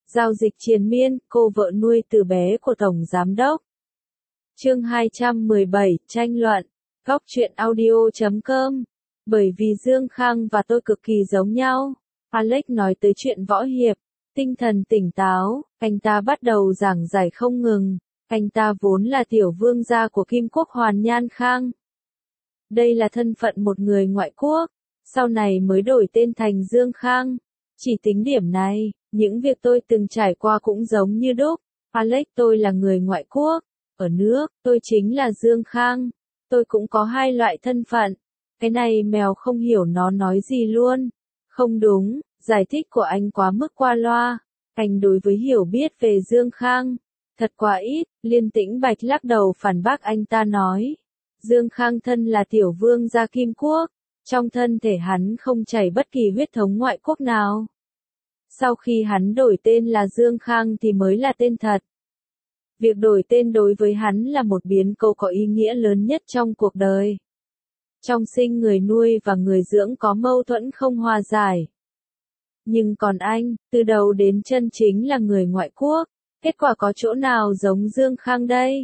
Giao dịch triền miên, cô vợ nuôi từ bé của Tổng Giám đốc. Chương 217, tranh luận. Góc truyện audio.com. Bởi vì Dương Khang và tôi cực kỳ giống nhau. Alex nói tới chuyện võ hiệp. Tinh thần tỉnh táo, anh ta bắt đầu giảng giải không ngừng. Anh ta vốn là tiểu vương gia của Kim Quốc Hoàn Nhan Khang. Đây là thân phận một người ngoại quốc, sau này mới đổi tên thành Dương Khang. Chỉ tính điểm này, những việc tôi từng trải qua cũng giống như đúc. Alex, tôi là người ngoại quốc. Ở nước, tôi chính là Dương Khang. Tôi cũng có hai loại thân phận. Cái này mèo không hiểu nó nói gì luôn. Không đúng, giải thích của anh quá mức qua loa. Anh đối với hiểu biết về Dương Khang thật quá ít. Liên Tĩnh Bạch lắc đầu phản bác anh ta nói. Dương Khang thân là tiểu vương gia Kim Quốc. Trong thân thể hắn không chảy bất kỳ huyết thống ngoại quốc nào. Sau khi hắn đổi tên là Dương Khang thì mới là tên thật. Việc đổi tên đối với hắn là một biến cố có ý nghĩa lớn nhất trong cuộc đời. Trong sinh người nuôi và người dưỡng có mâu thuẫn không hòa giải. Nhưng còn anh, từ đầu đến chân chính là người ngoại quốc. Kết quả có chỗ nào giống Dương Khang đây?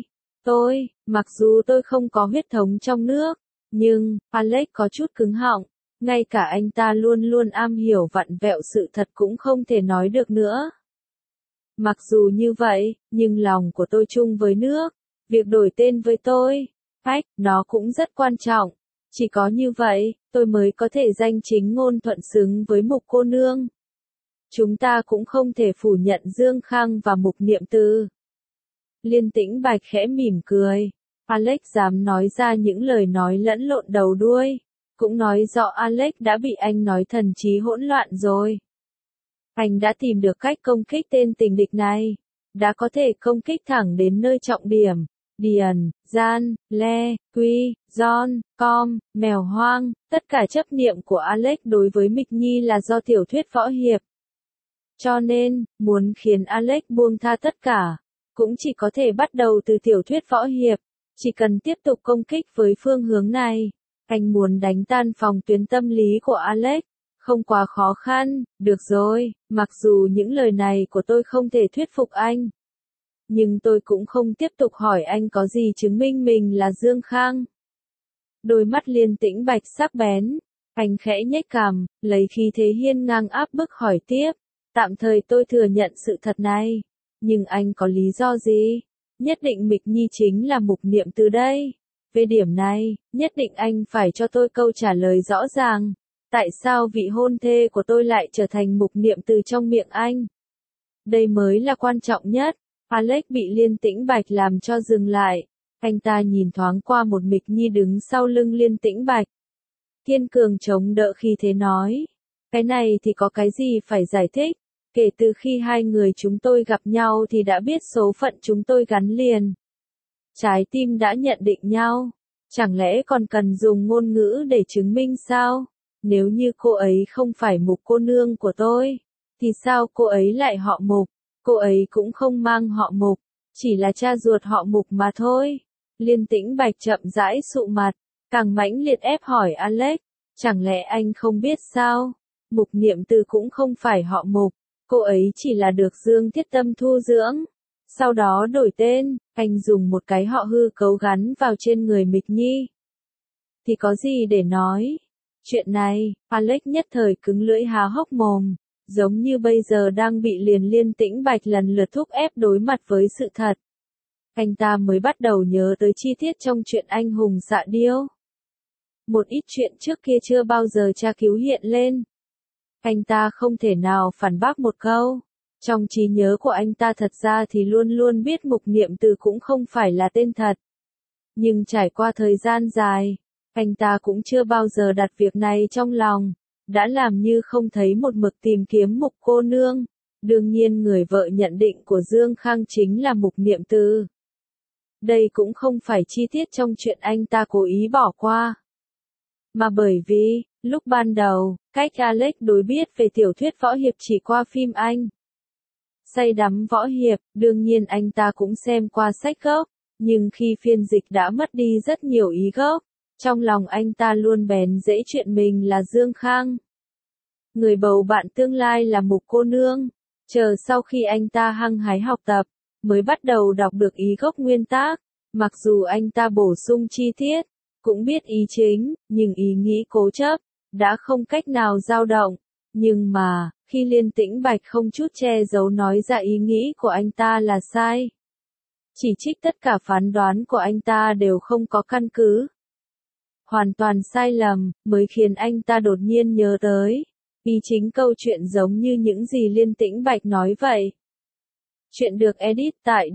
Mặc dù tôi không có huyết thống trong nước, nhưng, Alex có chút cứng họng. Ngay cả anh ta luôn luôn am hiểu vặn vẹo sự thật cũng không thể nói được nữa. Mặc dù như vậy, nhưng lòng của tôi chung với nước. Việc đổi tên với tôi, nó cũng rất quan trọng. Chỉ có như vậy, tôi mới có thể danh chính ngôn thuận xứng với Mục cô nương. Chúng ta cũng không thể phủ nhận Dương Khang và Mục Niệm Từ. Liên Tĩnh Bạch khẽ mỉm cười. Alex dám nói ra những lời nói lẫn lộn đầu đuôi. Cũng nói rõ Alex đã bị anh nói thần trí hỗn loạn rồi. Anh đã tìm được cách công kích tên tình địch này. Đã có thể công kích thẳng đến nơi trọng điểm. Điền, Gian, Le, Quy, John, Com, Mèo Hoang, tất cả chấp niệm của Alex đối với Mịch Nhi là do tiểu thuyết võ hiệp. Cho nên, muốn khiến Alex buông tha tất cả, cũng chỉ có thể bắt đầu từ tiểu thuyết võ hiệp. Chỉ cần tiếp tục công kích với phương hướng này. Anh muốn đánh tan phòng tuyến tâm lý của Alex. Không quá khó khăn, được rồi, mặc dù những lời này của tôi không thể thuyết phục anh. Nhưng tôi cũng không tiếp tục hỏi anh có gì chứng minh mình là Dương Khang. Đôi mắt Liên Tĩnh Bạch sắc bén. Anh khẽ nhếch cằm, lấy khí thế hiên ngang áp bức hỏi tiếp. Tạm thời tôi thừa nhận sự thật này. Nhưng anh có lý do gì? Nhất định Mịch Nhi chính là Mục Niệm Từ đây. Về điểm này, nhất định anh phải cho tôi câu trả lời rõ ràng. Tại sao vị hôn thê của tôi lại trở thành Mục Niệm Từ trong miệng anh? Đây mới là quan trọng nhất. Alex bị Liên Tĩnh Bạch làm cho dừng lại. Anh ta nhìn thoáng qua một Mịch Nhi đứng sau lưng Liên Tĩnh Bạch. Kiên cường chống đỡ khi thế nói. Cái này thì có cái gì phải giải thích. Kể từ khi hai người chúng tôi gặp nhau thì đã biết số phận chúng tôi gắn liền. Trái tim đã nhận định nhau. Chẳng lẽ còn cần dùng ngôn ngữ để chứng minh sao? Nếu như cô ấy không phải Mục cô nương của tôi, thì sao cô ấy lại họ Mục? Cô ấy cũng không mang họ Mục, chỉ là cha ruột họ Mục mà thôi. Liên Tĩnh Bạch chậm rãi sụ mặt, càng mãnh liệt ép hỏi Alex, chẳng lẽ anh không biết sao? Mục Niệm Từ cũng không phải họ Mục, cô ấy chỉ là được Dương Thiết Tâm thu dưỡng. Sau đó đổi tên, anh dùng một cái họ hư cấu gắn vào trên người Mịch Nhi. Thì có gì để nói? Chuyện này, Alex nhất thời cứng lưỡi há hốc mồm, giống như bây giờ đang bị Liên Tĩnh Bạch lần lượt thúc ép đối mặt với sự thật. Anh ta mới bắt đầu nhớ tới chi tiết trong chuyện anh hùng xạ điêu. Một ít chuyện trước kia chưa bao giờ tra cứu hiện lên. Anh ta không thể nào phản bác một câu. Trong trí nhớ của anh ta thật ra thì luôn luôn biết Mục Niệm Từ cũng không phải là tên thật. Nhưng trải qua thời gian dài, anh ta cũng chưa bao giờ đặt việc này trong lòng. Đã làm như không thấy, một mực tìm kiếm Mục cô nương. Đương nhiên người vợ nhận định của Dương Khang chính là Mục Niệm Từ. Đây cũng không phải chi tiết trong chuyện anh ta cố ý bỏ qua. Mà bởi vì, lúc ban đầu, cách Alex đối biết về tiểu thuyết võ hiệp chỉ qua phim Anh. Say đắm võ hiệp, đương nhiên anh ta cũng xem qua sách gốc, nhưng khi phiên dịch đã mất đi rất nhiều ý gốc, trong lòng anh ta luôn bén rễ chuyện mình là Dương Khang. Người bầu bạn tương lai là Mục cô nương, Chờ sau khi anh ta hăng hái học tập, mới bắt đầu đọc được ý gốc nguyên tác, mặc dù anh ta bổ sung chi tiết, cũng biết ý chính, nhưng ý nghĩ cố chấp, đã không cách nào dao động. Nhưng mà, khi Liên Tĩnh Bạch không chút che giấu nói ra ý nghĩ của anh ta là sai, chỉ trích tất cả phán đoán của anh ta đều không có căn cứ, hoàn toàn sai lầm, mới khiến anh ta đột nhiên nhớ tới. Ý chính câu chuyện giống như những gì Liên Tĩnh Bạch nói vậy. Chuyện được edit tại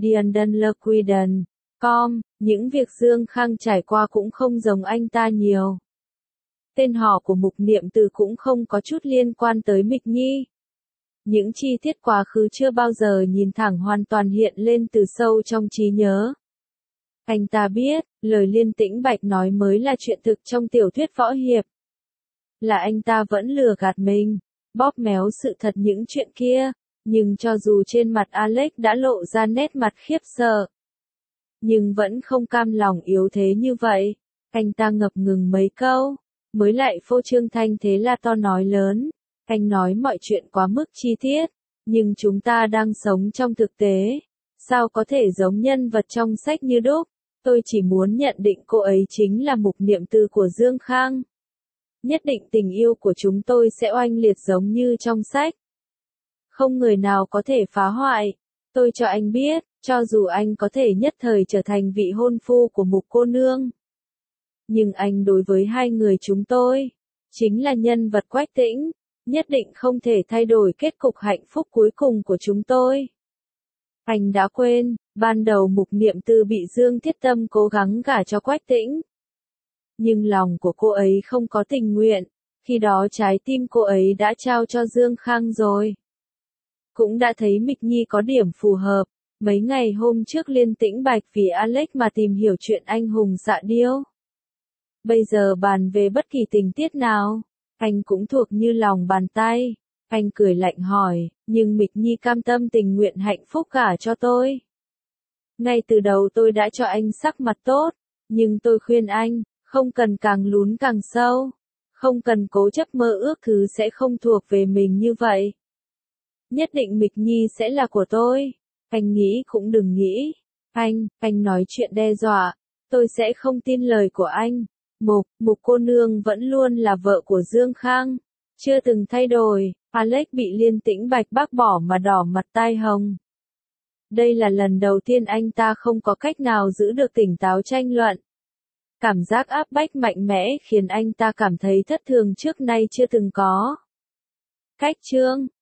DianDunLaquiden.com, những việc Dương Khang trải qua cũng không giống anh ta nhiều. Tên họ của mục niệm từ cũng không có chút liên quan tới Mịch Nhi. Những chi tiết quá khứ chưa bao giờ nhìn thẳng hoàn toàn hiện lên từ sâu trong trí nhớ. Anh ta biết, lời Liên Tĩnh Bạch nói mới là chuyện thực trong tiểu thuyết võ hiệp. Là anh ta vẫn lừa gạt mình, bóp méo sự thật những chuyện kia, nhưng cho dù trên mặt Alex đã lộ ra nét mặt khiếp sợ, nhưng vẫn không cam lòng yếu thế như vậy. Anh ta ngập ngừng mấy câu, mới lại phô trương thanh thế là to nói lớn. Anh nói mọi chuyện quá mức chi tiết, nhưng chúng ta đang sống trong thực tế, sao có thể giống nhân vật trong sách như đúc. Tôi chỉ muốn nhận định cô ấy chính là mục niệm từ của Dương Khang. Nhất định tình yêu của chúng tôi sẽ oanh liệt giống như trong sách. Không người nào có thể phá hoại. Tôi cho anh biết, cho dù anh có thể nhất thời trở thành vị hôn phu của mục cô nương, nhưng anh đối với hai người chúng tôi, chính là nhân vật Quách Tĩnh, nhất định không thể thay đổi kết cục hạnh phúc cuối cùng của chúng tôi. Anh đã quên, ban đầu mục niệm từ bị Dương Thiết Tâm cố gắng gả cho Quách Tĩnh. Nhưng lòng của cô ấy không có tình nguyện, khi đó trái tim cô ấy đã trao cho Dương Khang rồi. Cũng đã thấy Mịch Nhi có điểm phù hợp, mấy ngày hôm trước Liên Tĩnh Bạch vì Alex mà tìm hiểu chuyện anh hùng Dạ Điêu. Bây giờ bàn về bất kỳ tình tiết nào, anh cũng thuộc như lòng bàn tay. Anh cười lạnh hỏi, nhưng Mịch Nhi cam tâm tình nguyện hạnh phúc gả cho tôi. Ngay từ đầu tôi đã cho anh sắc mặt tốt, nhưng tôi khuyên anh, không cần càng lún càng sâu, không cần cố chấp mơ ước thứ sẽ không thuộc về mình như vậy. Nhất định Mịch Nhi sẽ là của tôi. Anh nghĩ cũng đừng nghĩ. Anh nói chuyện đe dọa, tôi sẽ không tin lời của anh. Mục cô nương vẫn luôn là vợ của Dương Khang, chưa từng thay đổi. Alex bị Liên Tĩnh Bạch bác bỏ mà đỏ mặt tai hồng. Đây là lần đầu tiên anh ta không có cách nào giữ được tỉnh táo tranh luận. Cảm giác áp bách mạnh mẽ khiến anh ta cảm thấy thất thường trước nay chưa từng có. Cách chương